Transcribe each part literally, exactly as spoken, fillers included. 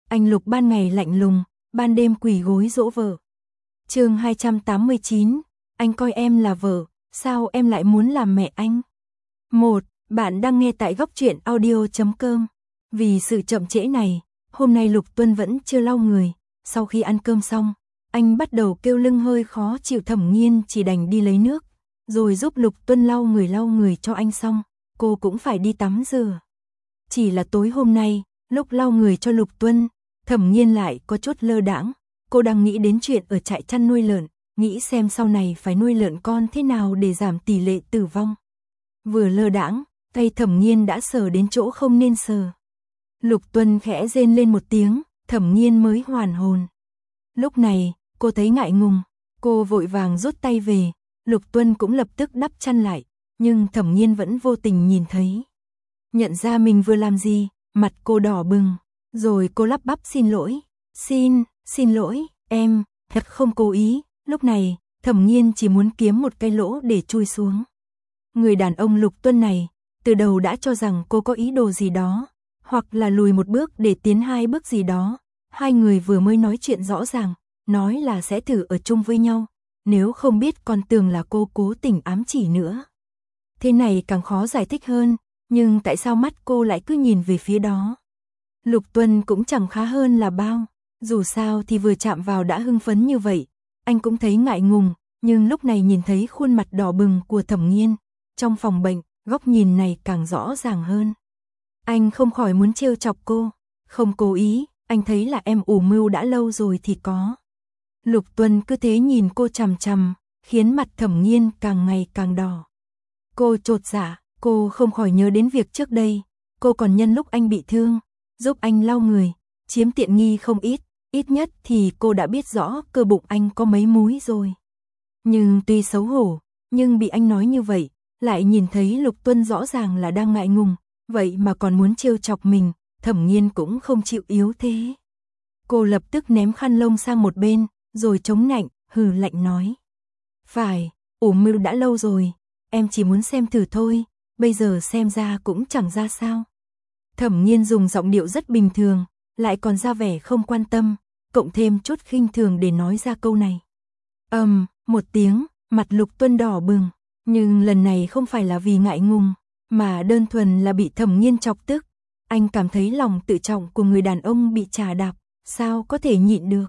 Anh Lục ban ngày lạnh lùng, ban đêm quỳ gối dỗ vợ. Chương hai trăm tám mươi chín, anh coi em là vợ, sao em lại muốn làm mẹ anh? một. Bạn đang nghe tại góc truyện audio chấm com. Vì sự chậm trễ này, hôm nay Lục Tuân vẫn chưa lau người. Sau khi ăn cơm xong, anh bắt đầu kêu lưng hơi khó chịu. Thẩm Nghiên chỉ đành đi lấy nước, rồi giúp Lục Tuân lau người lau người cho anh xong, cô cũng phải đi tắm rửa. Chỉ là tối hôm nay, lúc lau người cho Lục Tuân, Thẩm Nghiên lại có chút lơ đãng. Cô đang nghĩ đến chuyện ở trại chăn nuôi lợn, nghĩ xem sau này phải nuôi lợn con thế nào để giảm tỷ lệ tử vong. Vừa lơ đãng, tay Thẩm Nghiên đã sờ đến chỗ không nên sờ. Lục Tuân khẽ rên lên một tiếng, Thẩm Nghiên mới hoàn hồn. Lúc này, cô thấy ngại ngùng, cô vội vàng rút tay về, Lục Tuân cũng lập tức đắp chăn lại, nhưng Thẩm Nghiên vẫn vô tình nhìn thấy. Nhận ra mình vừa làm gì, mặt cô đỏ bừng, rồi cô lắp bắp xin lỗi, xin, xin lỗi, em, thật không cố ý. Lúc này, Thẩm Nghiên chỉ muốn kiếm một cái lỗ để chui xuống. Người đàn ông Lục Tuân này, từ đầu đã cho rằng cô có ý đồ gì đó, hoặc là lùi một bước để tiến hai bước gì đó. Hai người vừa mới nói chuyện rõ ràng, nói là sẽ thử ở chung với nhau, nếu không biết còn tưởng là cô cố tình ám chỉ nữa. Thế này càng khó giải thích hơn, nhưng tại sao mắt cô lại cứ nhìn về phía đó? Lục Tuân cũng chẳng khá hơn là bao, dù sao thì vừa chạm vào đã hưng phấn như vậy, anh cũng thấy ngại ngùng, nhưng lúc này nhìn thấy khuôn mặt đỏ bừng của Thẩm Nghiên, trong phòng bệnh, góc nhìn này càng rõ ràng hơn. Anh không khỏi muốn trêu chọc cô, không cố ý, anh thấy là em ủ mưu đã lâu rồi thì có. Lục Tuân cứ thế nhìn cô chằm chằm, khiến mặt Thẩm Nghiên càng ngày càng đỏ. Cô chột dạ, cô không khỏi nhớ đến việc trước đây, cô còn nhân lúc anh bị thương, giúp anh lau người, chiếm tiện nghi không ít, ít nhất thì cô đã biết rõ cơ bụng anh có mấy múi rồi. Nhưng tuy xấu hổ, nhưng bị anh nói như vậy, lại nhìn thấy Lục Tuân rõ ràng là đang ngại ngùng, vậy mà còn muốn trêu chọc mình, Thẩm Nghiên cũng không chịu yếu thế. Cô lập tức ném khăn lông sang một bên, rồi chống nạnh, hừ lạnh nói. Phải, ủ mưu đã lâu rồi, em chỉ muốn xem thử thôi, bây giờ xem ra cũng chẳng ra sao. Thẩm Nghiên dùng giọng điệu rất bình thường, lại còn ra vẻ không quan tâm, cộng thêm chút khinh thường để nói ra câu này. Ầm, um, một tiếng, mặt Lục Tuân đỏ bừng, nhưng lần này không phải là vì ngại ngùng, mà đơn thuần là bị Thẩm Nghiên chọc tức. Anh cảm thấy lòng tự trọng của người đàn ông bị trà đạp, sao có thể nhịn được.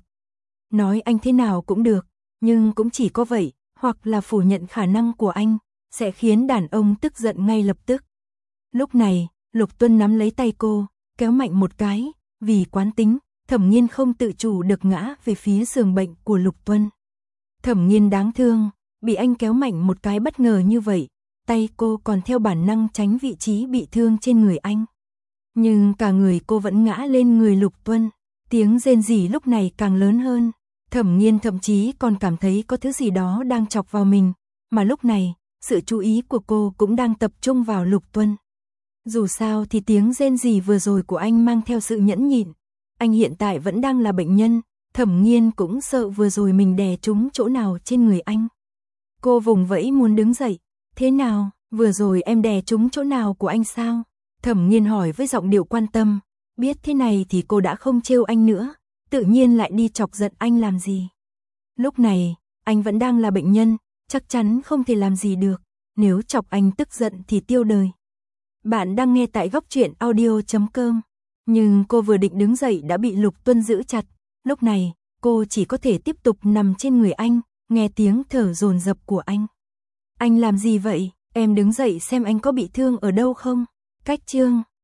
Nói anh thế nào cũng được, nhưng cũng chỉ có vậy, hoặc là phủ nhận khả năng của anh, sẽ khiến đàn ông tức giận ngay lập tức. Lúc này, Lục Tuân nắm lấy tay cô, kéo mạnh một cái, vì quán tính, Thẩm Nghiên không tự chủ được ngã về phía giường bệnh của Lục Tuân. Thẩm Nghiên đáng thương, bị anh kéo mạnh một cái bất ngờ như vậy, tay cô còn theo bản năng tránh vị trí bị thương trên người anh. Nhưng cả người cô vẫn ngã lên người Lục Tuân, tiếng rên rỉ lúc này càng lớn hơn. Thẩm Nghiên thậm chí còn cảm thấy có thứ gì đó đang chọc vào mình, mà lúc này, sự chú ý của cô cũng đang tập trung vào Lục Tuân. Dù sao thì tiếng rên rỉ vừa rồi của anh mang theo sự nhẫn nhịn, anh hiện tại vẫn đang là bệnh nhân, Thẩm Nghiên cũng sợ vừa rồi mình đè trúng chỗ nào trên người anh. Cô vùng vẫy muốn đứng dậy, thế nào, vừa rồi em đè trúng chỗ nào của anh sao? Thẩm Nghiên hỏi với giọng điệu quan tâm, biết thế này thì cô đã không trêu anh nữa, tự nhiên lại đi chọc giận anh làm gì. Lúc này, anh vẫn đang là bệnh nhân, chắc chắn không thể làm gì được, nếu chọc anh tức giận thì tiêu đời. Bạn đang nghe tại góc truyện audio chấm com, nhưng cô vừa định đứng dậy đã bị Lục Tuân giữ chặt, lúc này, cô chỉ có thể tiếp tục nằm trên người anh, nghe tiếng thở dồn dập của anh. Anh làm gì vậy, em đứng dậy xem anh có bị thương ở đâu không? Cách chương